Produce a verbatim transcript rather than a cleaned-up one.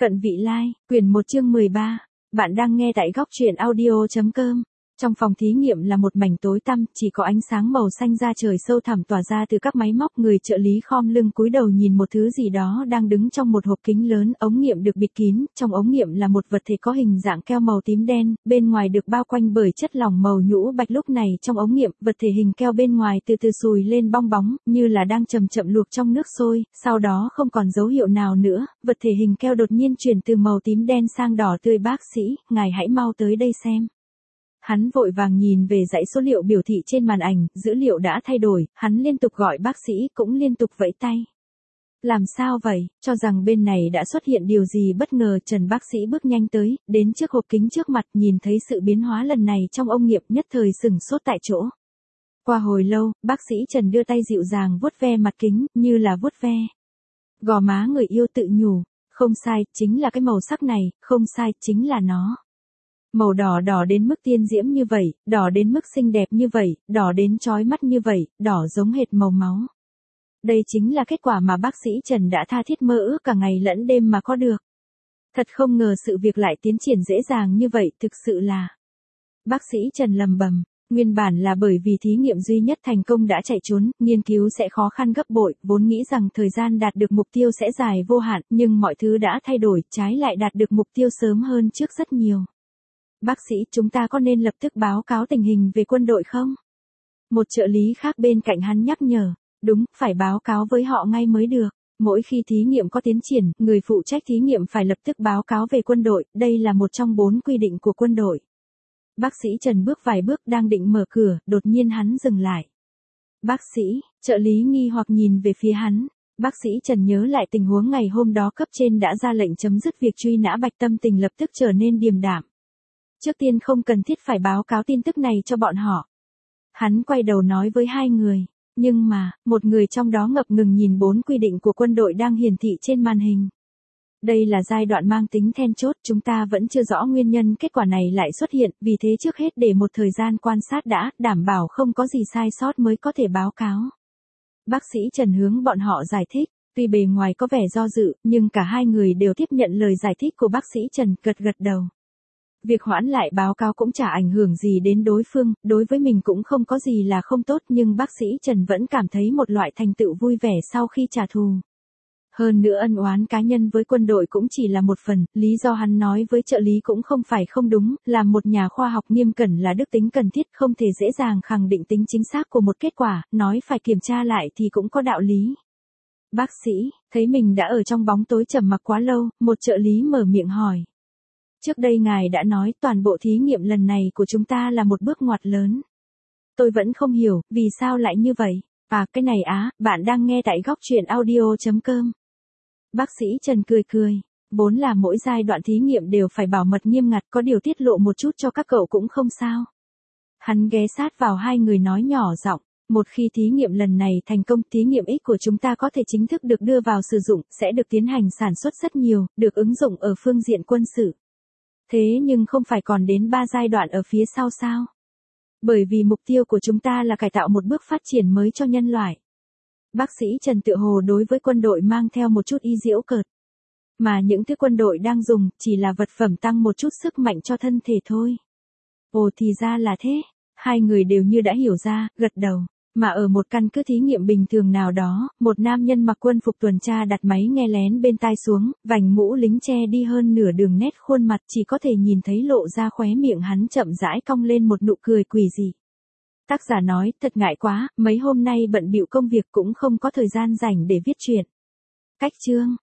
Cận vị lai, quyển một chương mười ba. Bạn đang nghe tại góc truyện audio chấm com. Trong phòng thí nghiệm là một mảnh tối tăm, chỉ có ánh sáng màu xanh da trời sâu thẳm tỏa ra từ các máy móc. Người trợ lý khom lưng cúi đầu nhìn một thứ gì đó đang đứng trong một hộp kính lớn, ống nghiệm được bịt kín, trong ống nghiệm là một vật thể có hình dạng keo màu tím đen, bên ngoài được bao quanh bởi chất lỏng màu nhũ bạch. Lúc này trong ống nghiệm, vật thể hình keo bên ngoài từ từ sùi lên bong bóng, như là đang chậm chậm luộc trong nước sôi, sau đó không còn dấu hiệu nào nữa, vật thể hình keo đột nhiên chuyển từ màu tím đen sang đỏ tươi. Bác sĩ, ngài hãy mau tới đây xem. Hắn vội vàng nhìn về dãy số liệu biểu thị trên màn ảnh, dữ liệu đã thay đổi, hắn liên tục gọi bác sĩ, cũng liên tục vẫy tay. Làm sao vậy, cho rằng bên này đã xuất hiện điều gì bất ngờ. Trần bác sĩ bước nhanh tới, đến trước hộp kính trước mặt, nhìn thấy sự biến hóa lần này trong ống nghiệm, nhất thời sửng sốt tại chỗ. Qua hồi lâu, bác sĩ Trần đưa tay dịu dàng vuốt ve mặt kính, như là vuốt ve gò má người yêu, tự nhủ, không sai, chính là cái màu sắc này, không sai, chính là nó. Màu đỏ đỏ đến mức tiên diễm như vậy, đỏ đến mức xinh đẹp như vậy, đỏ đến chói mắt như vậy, đỏ giống hệt màu máu. Đây chính là kết quả mà bác sĩ Trần đã tha thiết mơ ước cả ngày lẫn đêm mà có được. Thật không ngờ sự việc lại tiến triển dễ dàng như vậy, thực sự là. Bác sĩ Trần lầm bầm, nguyên bản là bởi vì thí nghiệm duy nhất thành công đã chạy trốn, nghiên cứu sẽ khó khăn gấp bội, vốn nghĩ rằng thời gian đạt được mục tiêu sẽ dài vô hạn, nhưng mọi thứ đã thay đổi, trái lại đạt được mục tiêu sớm hơn trước rất nhiều. Bác sĩ, chúng ta có nên lập tức báo cáo tình hình về quân đội không? Một trợ lý khác bên cạnh hắn nhắc nhở. Đúng, phải báo cáo với họ ngay mới được. Mỗi khi thí nghiệm có tiến triển, người phụ trách thí nghiệm phải lập tức báo cáo về quân đội, đây là một trong bốn quy định của quân đội. Bác sĩ Trần bước vài bước đang định mở cửa, đột nhiên hắn dừng lại. Bác sĩ, trợ lý nghi hoặc nhìn về phía hắn. Bác sĩ Trần nhớ lại tình huống ngày hôm đó cấp trên đã ra lệnh chấm dứt việc truy nã Bạch, tâm tình lập tức trở nên điềm đạm. Trước tiên không cần thiết phải báo cáo tin tức này cho bọn họ. Hắn quay đầu nói với hai người, nhưng mà, một người trong đó ngập ngừng nhìn bốn quy định của quân đội đang hiển thị trên màn hình. Đây là giai đoạn mang tính then chốt, chúng ta vẫn chưa rõ nguyên nhân kết quả này lại xuất hiện, vì thế trước hết để một thời gian quan sát đã, đảm bảo không có gì sai sót mới có thể báo cáo. Bác sĩ Trần hướng bọn họ giải thích, tuy bề ngoài có vẻ do dự, nhưng cả hai người đều tiếp nhận lời giải thích của bác sĩ Trần, gật gật đầu. Việc hoãn lại báo cáo cũng chả ảnh hưởng gì đến đối phương, đối với mình cũng không có gì là không tốt, nhưng bác sĩ Trần vẫn cảm thấy một loại thành tựu vui vẻ sau khi trả thù. Hơn nữa ân oán cá nhân với quân đội cũng chỉ là một phần, lý do hắn nói với trợ lý cũng không phải không đúng, là một nhà khoa học nghiêm cẩn là đức tính cần thiết, không thể dễ dàng khẳng định tính chính xác của một kết quả, nói phải kiểm tra lại thì cũng có đạo lý. Bác sĩ, thấy mình đã ở trong bóng tối trầm mặc quá lâu, một trợ lý mở miệng hỏi. Trước đây ngài đã nói toàn bộ thí nghiệm lần này của chúng ta là một bước ngoặt lớn. Tôi vẫn không hiểu, vì sao lại như vậy? À, cái này á, bạn đang nghe tại góc truyện audio chấm com. Bác sĩ Trần cười cười. Vốn là mỗi giai đoạn thí nghiệm đều phải bảo mật nghiêm ngặt, có điều tiết lộ một chút cho các cậu cũng không sao. Hắn ghé sát vào hai người nói nhỏ giọng. Một khi thí nghiệm lần này thành công, thí nghiệm X của chúng ta có thể chính thức được đưa vào sử dụng, sẽ được tiến hành sản xuất rất nhiều, được ứng dụng ở phương diện quân sự. Thế nhưng không phải còn đến ba giai đoạn ở phía sau sao? Bởi vì mục tiêu của chúng ta là cải tạo một bước phát triển mới cho nhân loại. Bác sĩ Trần tựa hồ đối với quân đội mang theo một chút y giễu cợt. Mà những thứ quân đội đang dùng chỉ là vật phẩm tăng một chút sức mạnh cho thân thể thôi. Ồ, thì ra là thế. Hai người đều như đã hiểu ra, gật đầu. Mà ở một căn cứ thí nghiệm bình thường nào đó, một nam nhân mặc quân phục tuần tra đặt máy nghe lén bên tai xuống, vành mũ lính che đi hơn nửa đường nét khuôn mặt, chỉ có thể nhìn thấy lộ ra khóe miệng hắn chậm rãi cong lên một nụ cười quỷ dị. Tác giả nói, thật ngại quá, mấy hôm nay bận bịu công việc cũng không có thời gian rảnh để viết truyện. Cách chương.